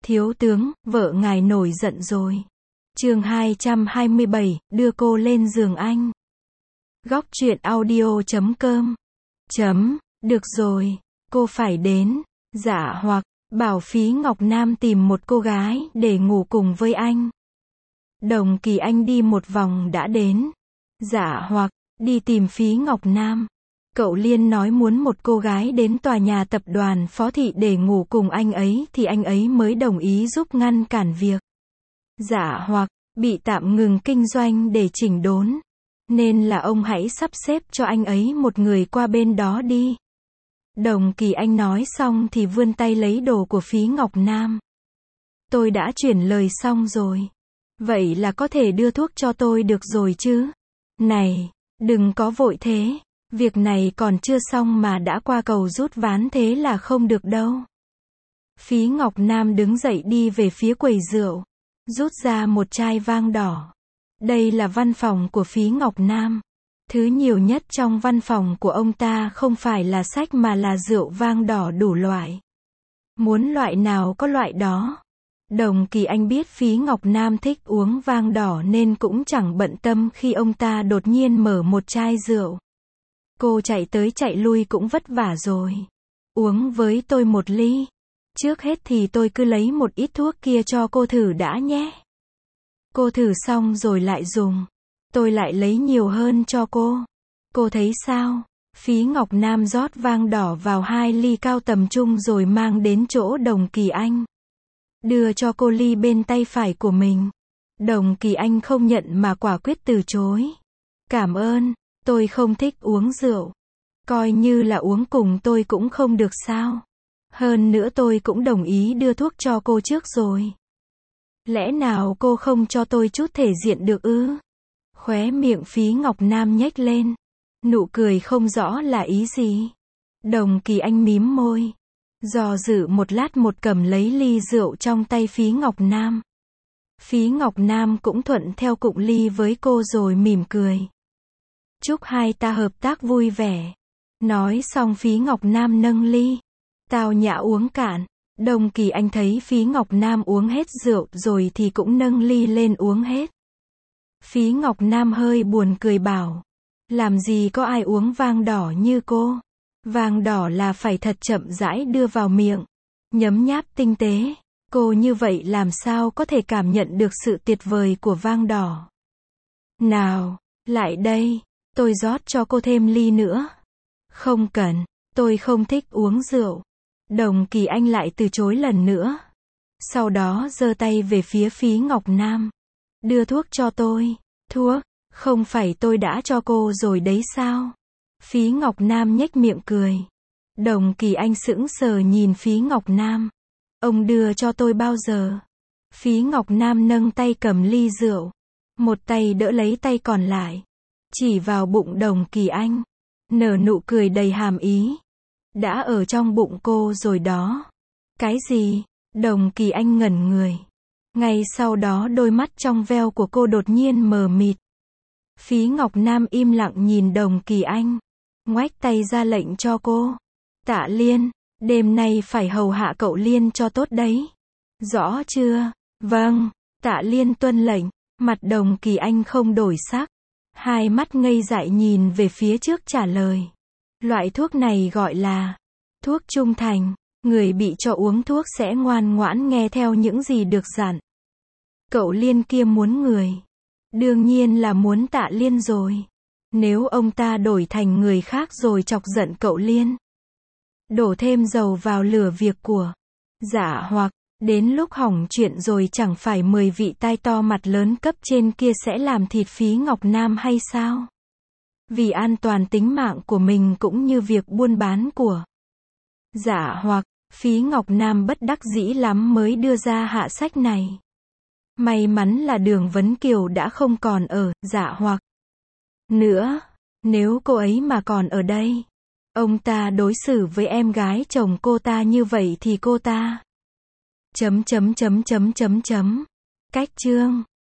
Thiếu tướng, vợ ngài nổi giận rồi. Chương 227, đưa cô lên giường anh. Góc truyện audio.com. Được rồi, cô phải đến. Dạ hoặc, bảo Phí Ngọc Nam tìm một cô gái để ngủ cùng với anh. Đồng Kỳ Anh đi một vòng đã đến. Dạ hoặc, đi tìm Phí Ngọc Nam. Cậu Liên nói muốn một cô gái đến tòa nhà tập đoàn Phó Thị để ngủ cùng anh ấy thì anh ấy mới đồng ý giúp ngăn cản việc. Dạ hoặc, bị tạm ngừng kinh doanh để chỉnh đốn. Nên là ông hãy sắp xếp cho anh ấy một người qua bên đó đi. Đồng Kỳ Anh nói xong thì vươn tay lấy đồ của Phí Ngọc Nam. Tôi đã chuyển lời xong rồi. Vậy là có thể đưa thuốc cho tôi được rồi chứ? Này, đừng có vội thế. Việc này còn chưa xong mà đã qua cầu rút ván thế là không được đâu. Phí Ngọc Nam đứng dậy đi về phía quầy rượu. Rút ra một chai vang đỏ. Đây là văn phòng của Phí Ngọc Nam. Thứ nhiều nhất trong văn phòng của ông ta không phải là sách mà là rượu vang đỏ đủ loại. Muốn loại nào có loại đó. Đồng Kỳ Anh biết Phí Ngọc Nam thích uống vang đỏ nên cũng chẳng bận tâm khi ông ta đột nhiên mở một chai rượu. Cô chạy tới chạy lui cũng vất vả rồi. Uống với tôi một ly. Trước hết thì tôi cứ lấy một ít thuốc kia cho cô thử đã nhé. Cô thử xong rồi lại dùng. Tôi lại lấy nhiều hơn cho cô. Cô thấy sao? Phí Ngọc Nam rót vang đỏ vào 2 ly cao tầm trung rồi mang đến chỗ Đồng Kỳ Anh. Đưa cho cô ly bên tay phải của mình. Đồng Kỳ Anh không nhận mà quả quyết từ chối. Cảm ơn, tôi không thích uống rượu. Coi như là uống cùng tôi cũng không được sao? Hơn nữa tôi cũng đồng ý đưa thuốc cho cô trước rồi. Lẽ nào cô không cho tôi chút thể diện được ư? Khóe miệng Phí Ngọc Nam nhếch lên. Nụ cười không rõ là ý gì. Đồng Kỳ Anh mím môi. Do dự một lát một cầm lấy ly rượu trong tay Phí Ngọc Nam. Phí Ngọc Nam cũng thuận theo cụng ly với cô rồi mỉm cười. Chúc hai ta hợp tác vui vẻ. Nói xong Phí Ngọc Nam nâng ly. Tao nhã uống cạn. Đồng Kỳ Anh thấy Phí Ngọc Nam uống hết rượu rồi thì cũng nâng ly lên uống hết. Phí Ngọc Nam hơi buồn cười bảo. Làm gì có ai uống vang đỏ như cô. Vang đỏ là phải thật chậm rãi đưa vào miệng. Nhấm nháp tinh tế. Cô như vậy làm sao có thể cảm nhận được sự tuyệt vời của vang đỏ. Nào, lại đây. Tôi rót cho cô thêm ly nữa. Không cần, tôi không thích uống rượu. Đồng Kỳ Anh lại từ chối lần nữa. Sau đó giơ tay về phía Phí Ngọc Nam. Đưa thuốc cho tôi. Thuốc? Không phải tôi đã cho cô rồi đấy sao? Phí Ngọc Nam nhếch miệng cười. Đồng Kỳ Anh sững sờ nhìn Phí Ngọc Nam. Ông đưa cho tôi bao giờ? Phí Ngọc Nam nâng tay cầm ly rượu. Một tay đỡ lấy tay còn lại. Chỉ vào bụng Đồng Kỳ Anh. Nở nụ cười đầy hàm ý. Đã ở trong bụng cô rồi đó. Cái gì? Đồng Kỳ Anh ngẩn người. Ngay sau đó đôi mắt trong veo của cô đột nhiên mờ mịt. Phí Ngọc Nam im lặng nhìn Đồng Kỳ Anh. Ngoách tay ra lệnh cho cô. Tạ Liên, đêm nay phải hầu hạ cậu Liên cho tốt đấy. Rõ chưa? Vâng. Tạ Liên tuân lệnh. Mặt Đồng Kỳ Anh không đổi sắc. Hai mắt ngây dại nhìn về phía trước trả lời. Loại thuốc này gọi là thuốc trung thành. Người bị cho uống thuốc sẽ ngoan ngoãn nghe theo những gì được dặn. Cậu Liên kia muốn người. Đương nhiên là muốn Tạ Liên rồi. Nếu ông ta đổi thành người khác rồi chọc giận cậu Liên. Đổ thêm dầu vào lửa việc của. Dạ hoặc, đến lúc hỏng chuyện rồi chẳng phải 10 vị tai to mặt lớn cấp trên kia sẽ làm thịt Phí Ngọc Nam hay sao? Vì an toàn tính mạng của mình cũng như việc buôn bán của. Dạ hoặc, Phí Ngọc Nam bất đắc dĩ lắm mới đưa ra hạ sách này. May mắn là Đường Vấn Kiều đã không còn ở, dạ hoặc. Nữa, nếu cô ấy mà còn ở đây, ông ta đối xử với em gái chồng cô ta như vậy thì cô ta. Cách chương.